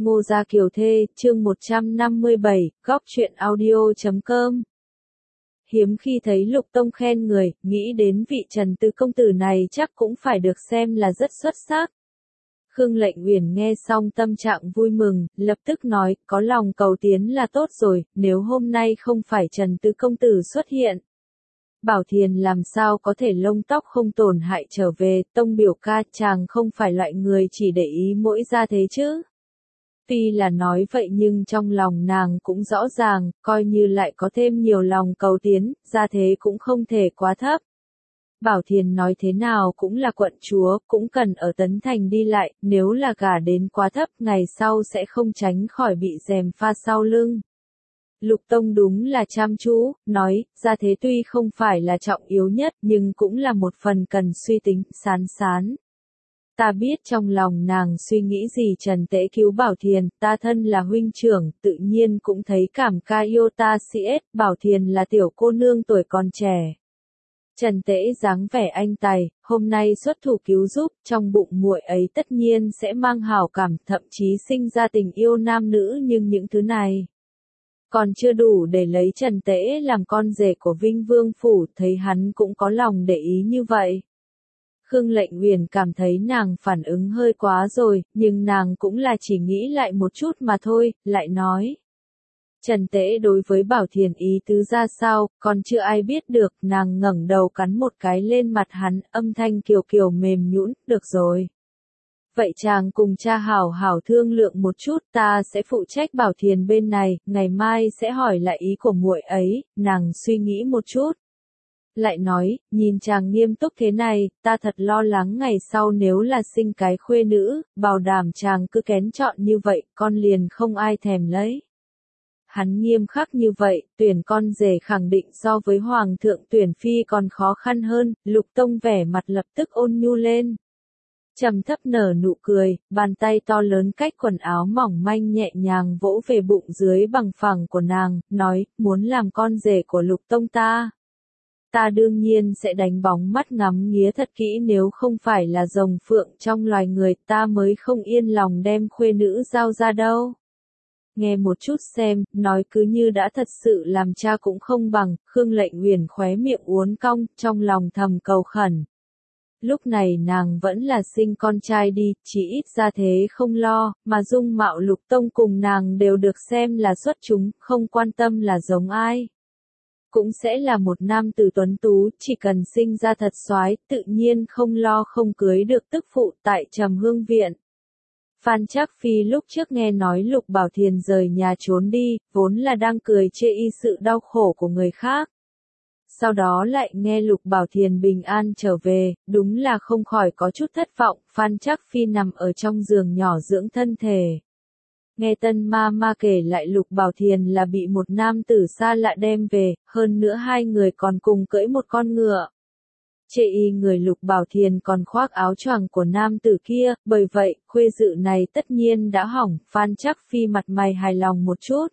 Ngô Gia Kiều Thê, chương 157, góc truyện audio.com. Hiếm khi thấy Lục Tông khen người, nghĩ đến vị Trần Tư công tử này chắc cũng phải được xem là rất xuất sắc. Khương Lệnh Uyển nghe xong tâm trạng vui mừng, lập tức nói, có lòng cầu tiến là tốt rồi, nếu hôm nay không phải Trần Tư công tử xuất hiện. Bảo Thiền làm sao có thể lông tóc không tổn hại trở về, Tông biểu ca chàng không phải loại người chỉ để ý mỗi gia thế chứ. Tuy là nói vậy nhưng trong lòng nàng cũng rõ ràng, coi như lại có thêm nhiều lòng cầu tiến, gia thế cũng không thể quá thấp. Bảo Thiền nói thế nào cũng là quận chúa, cũng cần ở Tấn Thành đi lại, nếu là gả đến quá thấp, ngày sau sẽ không tránh khỏi bị gièm pha sau lưng. Lục Tông đúng là chăm chú, nói, gia thế tuy không phải là trọng yếu nhất nhưng cũng là một phần cần suy tính, sán. Ta biết trong lòng nàng suy nghĩ gì Trần Tễ cứu Bảo Thiền, ta thân là huynh trưởng, tự nhiên cũng thấy cảm ca yêu ta CS, Bảo Thiền là tiểu cô nương tuổi còn trẻ. Trần Tễ dáng vẻ anh tài, hôm nay xuất thủ cứu giúp, trong bụng muội ấy tất nhiên sẽ mang hảo cảm, thậm chí sinh ra tình yêu nam nữ nhưng những thứ này còn chưa đủ để lấy Trần Tễ làm con rể của Vinh Vương Phủ, thấy hắn cũng có lòng để ý như vậy. Khương Lệnh Uyển cảm thấy nàng phản ứng hơi quá rồi, nhưng nàng cũng là chỉ nghĩ lại một chút mà thôi, lại nói. Trần Tễ đối với Bảo Thiền ý tứ ra sao, còn chưa ai biết được, nàng ngẩng đầu cắn một cái lên mặt hắn, âm thanh kiều mềm nhũn, được rồi. Vậy chàng cùng cha hảo thương lượng một chút, ta sẽ phụ trách Bảo Thiền bên này, ngày mai sẽ hỏi lại ý của muội ấy, nàng suy nghĩ một chút. Lại nói, nhìn chàng nghiêm túc thế này, ta thật lo lắng ngày sau nếu là sinh cái khuê nữ, bảo đảm chàng cứ kén chọn như vậy, con liền không ai thèm lấy. Hắn nghiêm khắc như vậy, tuyển con rể khẳng định so với hoàng thượng tuyển phi còn khó khăn hơn, Lục Tông vẻ mặt lập tức ôn nhu lên. Trầm thấp nở nụ cười, bàn tay to lớn cách quần áo mỏng manh nhẹ nhàng vỗ về bụng dưới bằng phẳng của nàng, nói, muốn làm con rể của Lục Tông ta. Ta đương nhiên sẽ đánh bóng mắt ngắm nghía thật kỹ, nếu không phải là rồng phượng trong loài người ta mới không yên lòng đem khuê nữ giao ra đâu. Nghe một chút xem, nói cứ như đã thật sự làm cha cũng không bằng, Khương Lệnh Uyển khóe miệng uốn cong, trong lòng thầm cầu khẩn. Lúc này nàng vẫn là sinh con trai đi, chỉ ít ra thế không lo, mà dung mạo Lục Tông cùng nàng đều được xem là xuất chúng, không quan tâm là giống ai. Cũng sẽ là một nam tử tuấn tú, chỉ cần sinh ra thật soái, tự nhiên không lo không cưới được tức phụ tại Trầm Hương Viện. Phan Trác Phi lúc trước nghe nói Lục Bảo Thiền rời nhà trốn đi, vốn là đang cười chê y sự đau khổ của người khác. Sau đó lại nghe Lục Bảo Thiền bình an trở về, đúng là không khỏi có chút thất vọng, Phan Trác Phi nằm ở trong giường nhỏ dưỡng thân thể. Nghe Tân Ma kể lại Lục Bảo Thiền là bị một nam tử xa lạ đem về, hơn nữa hai người còn cùng cưỡi một con ngựa. Chê y người Lục Bảo Thiền còn khoác áo choàng của nam tử kia, bởi vậy, khuê dự này tất nhiên đã hỏng, Phan Trác Phi mặt mày hài lòng một chút.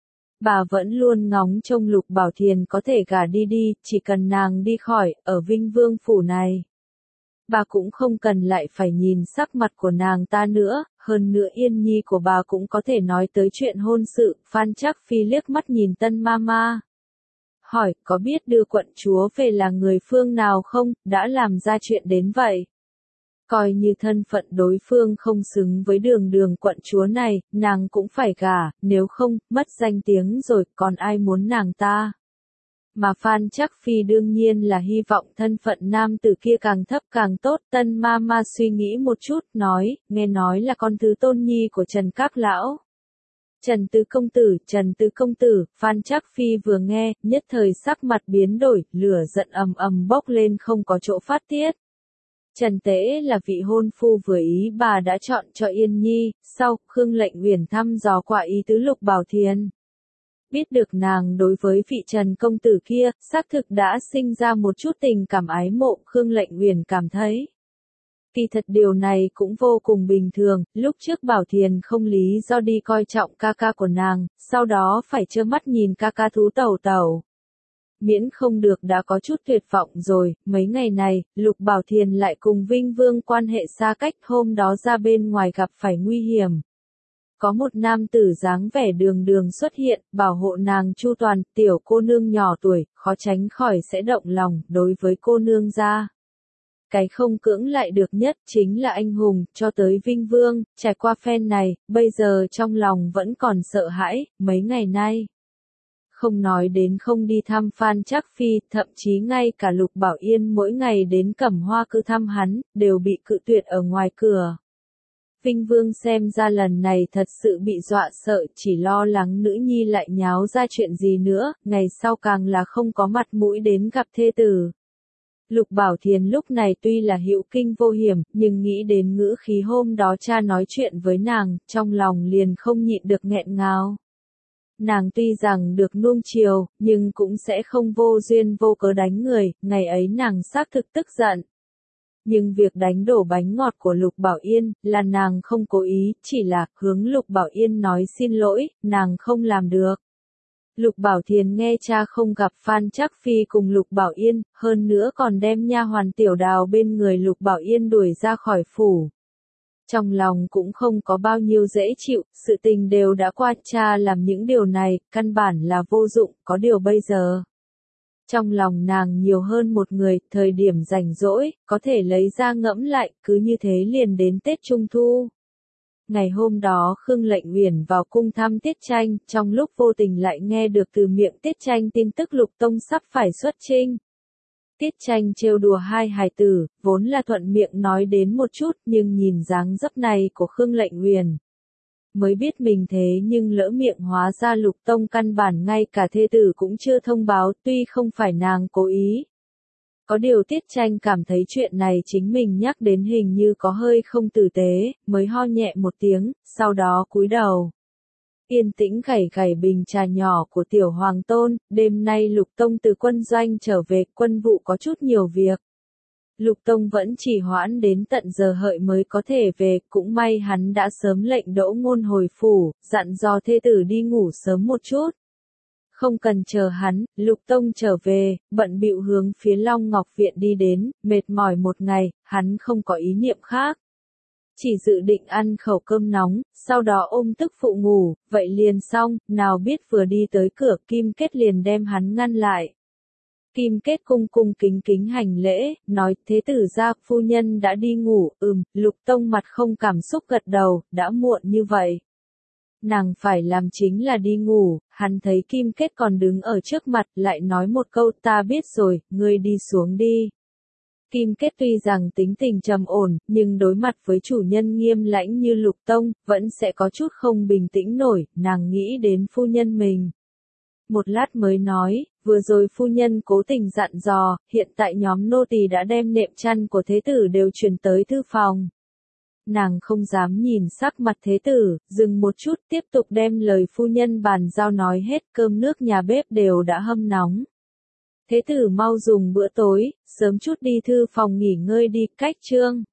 Bà vẫn luôn ngóng trông Lục Bảo Thiền có thể gả đi, chỉ cần nàng đi khỏi, ở Vinh Vương Phủ này. Bà cũng không cần lại phải nhìn sắc mặt của nàng ta nữa, hơn nữa Yên Nhi của bà cũng có thể nói tới chuyện hôn sự, Phan Trác Phi liếc mắt nhìn Tân Ma. Hỏi, có biết đưa quận chúa về là người phương nào không, đã làm ra chuyện đến vậy? Coi như thân phận đối phương không xứng với đường quận chúa này, nàng cũng phải gả, nếu không, mất danh tiếng rồi, còn ai muốn nàng ta? Mà Phan Trác Phi đương nhiên là hy vọng thân phận nam tử kia càng thấp càng tốt. Tân Ma suy nghĩ một chút, nói, nghe nói là con thứ tôn nhi của Trần Các Lão. Trần Tư công tử, Phan Trác Phi vừa nghe, nhất thời sắc mặt biến đổi, lửa giận ầm bốc lên không có chỗ phát tiết. Trần Tễ là vị hôn phu vừa ý bà đã chọn cho Yên Nhi, sau, Khương Lệnh Uyển thăm dò qua ý tứ Lục Bảo Thiền. Biết được nàng đối với vị Trần công tử kia, xác thực đã sinh ra một chút tình cảm ái mộ, Khương Lệnh Uyển cảm thấy. Kỳ thật điều này cũng vô cùng bình thường, lúc trước Bảo Thiền không lý do đi coi trọng ca ca của nàng, sau đó phải trơ mắt nhìn ca ca thú tẩu. Miễn không được đã có chút tuyệt vọng rồi, mấy ngày này, Lục Bảo Thiền lại cùng Vinh Vương quan hệ xa cách, hôm đó ra bên ngoài gặp phải nguy hiểm. Có một nam tử dáng vẻ đường đường xuất hiện, bảo hộ nàng chu toàn, tiểu cô nương nhỏ tuổi, khó tránh khỏi sẽ động lòng, đối với cô nương ra. Cái không cưỡng lại được nhất chính là anh hùng, cho tới vinh vương, trải qua phen này, bây giờ trong lòng vẫn còn sợ hãi, mấy ngày nay. Không nói đến không đi thăm Phan Trác Phi, thậm chí ngay cả Lục Bảo Yên mỗi ngày đến Cẩm Hoa Cư thăm hắn, đều bị cự tuyệt ở ngoài cửa. Vinh Vương xem ra lần này thật sự bị dọa sợ, chỉ lo lắng nữ nhi lại nháo ra chuyện gì nữa, ngày sau càng là không có mặt mũi đến gặp thê tử. Lục Bảo Thiền lúc này tuy là hữu kinh vô hiểm, nhưng nghĩ đến ngữ khí hôm đó cha nói chuyện với nàng, trong lòng liền không nhịn được nghẹn ngào. Nàng tuy rằng được nuông chiều, nhưng cũng sẽ không vô duyên vô cớ đánh người, ngày ấy nàng xác thực tức giận. Nhưng việc đánh đổ bánh ngọt của Lục Bảo Yên, là nàng không cố ý, chỉ là hướng Lục Bảo Yên nói xin lỗi, nàng không làm được. Lục Bảo Thiền nghe cha không gặp Phan Trác Phi cùng Lục Bảo Yên, hơn nữa còn đem nha hoàn Tiểu Đào bên người Lục Bảo Yên đuổi ra khỏi phủ. Trong lòng cũng không có bao nhiêu dễ chịu, sự tình đều đã qua, cha làm những điều này, căn bản là vô dụng, có điều bây giờ. Trong lòng nàng nhiều hơn một người, thời điểm rảnh rỗi, có thể lấy ra ngẫm lại, cứ như thế liền đến Tết Trung Thu. Ngày hôm đó Khương Lệnh Uyển vào cung thăm Tiết Tranh, trong lúc vô tình lại nghe được từ miệng Tiết Tranh tin tức Lục Tông sắp phải xuất chinh. Tiết Tranh trêu đùa hai hài tử, vốn là thuận miệng nói đến một chút, nhưng nhìn dáng dấp này của Khương Lệnh Uyển, mới biết mình thế nhưng lỡ miệng, hóa ra Lục Tông căn bản ngay cả thê tử cũng chưa thông báo, tuy không phải nàng cố ý. Có điều Tiết Tranh cảm thấy chuyện này chính mình nhắc đến hình như có hơi không tử tế, mới ho nhẹ một tiếng, sau đó cúi đầu. Yên tĩnh gảy gảy bình trà nhỏ của Tiểu Hoàng Tôn, đêm nay Lục Tông từ quân doanh trở về, quân vụ có chút nhiều việc. Lục Tông vẫn chỉ hoãn đến tận giờ hợi mới có thể về, cũng may hắn đã sớm lệnh Đỗ Ngôn hồi phủ, dặn dò thê tử đi ngủ sớm một chút. Không cần chờ hắn, Lục Tông trở về, bận bịu hướng phía Long Ngọc Viện đi đến, mệt mỏi một ngày, hắn không có ý niệm khác. Chỉ dự định ăn khẩu cơm nóng, sau đó ôm tức phụ ngủ, vậy liền xong, nào biết vừa đi tới cửa Kim Kết liền đem hắn ngăn lại. Kim Kết cung cung kính kính hành lễ, nói thế tử gia phu nhân đã đi ngủ, Lục Tông mặt không cảm xúc gật đầu, đã muộn như vậy. Nàng phải làm chính là đi ngủ, hắn thấy Kim Kết còn đứng ở trước mặt, lại nói một câu ta biết rồi, ngươi đi xuống đi. Kim Kết tuy rằng tính tình trầm ổn, nhưng đối mặt với chủ nhân nghiêm lãnh như Lục Tông, vẫn sẽ có chút không bình tĩnh nổi, nàng nghĩ đến phu nhân mình. Một lát mới nói, vừa rồi phu nhân cố tình dặn dò, hiện tại nhóm nô tỳ đã đem nệm chăn của thế tử đều chuyển tới thư phòng. Nàng không dám nhìn sắc mặt thế tử, dừng một chút tiếp tục đem lời phu nhân bàn giao nói hết, cơm nước nhà bếp đều đã hâm nóng. Thế tử mau dùng bữa tối, sớm chút đi thư phòng nghỉ ngơi đi, cách trương.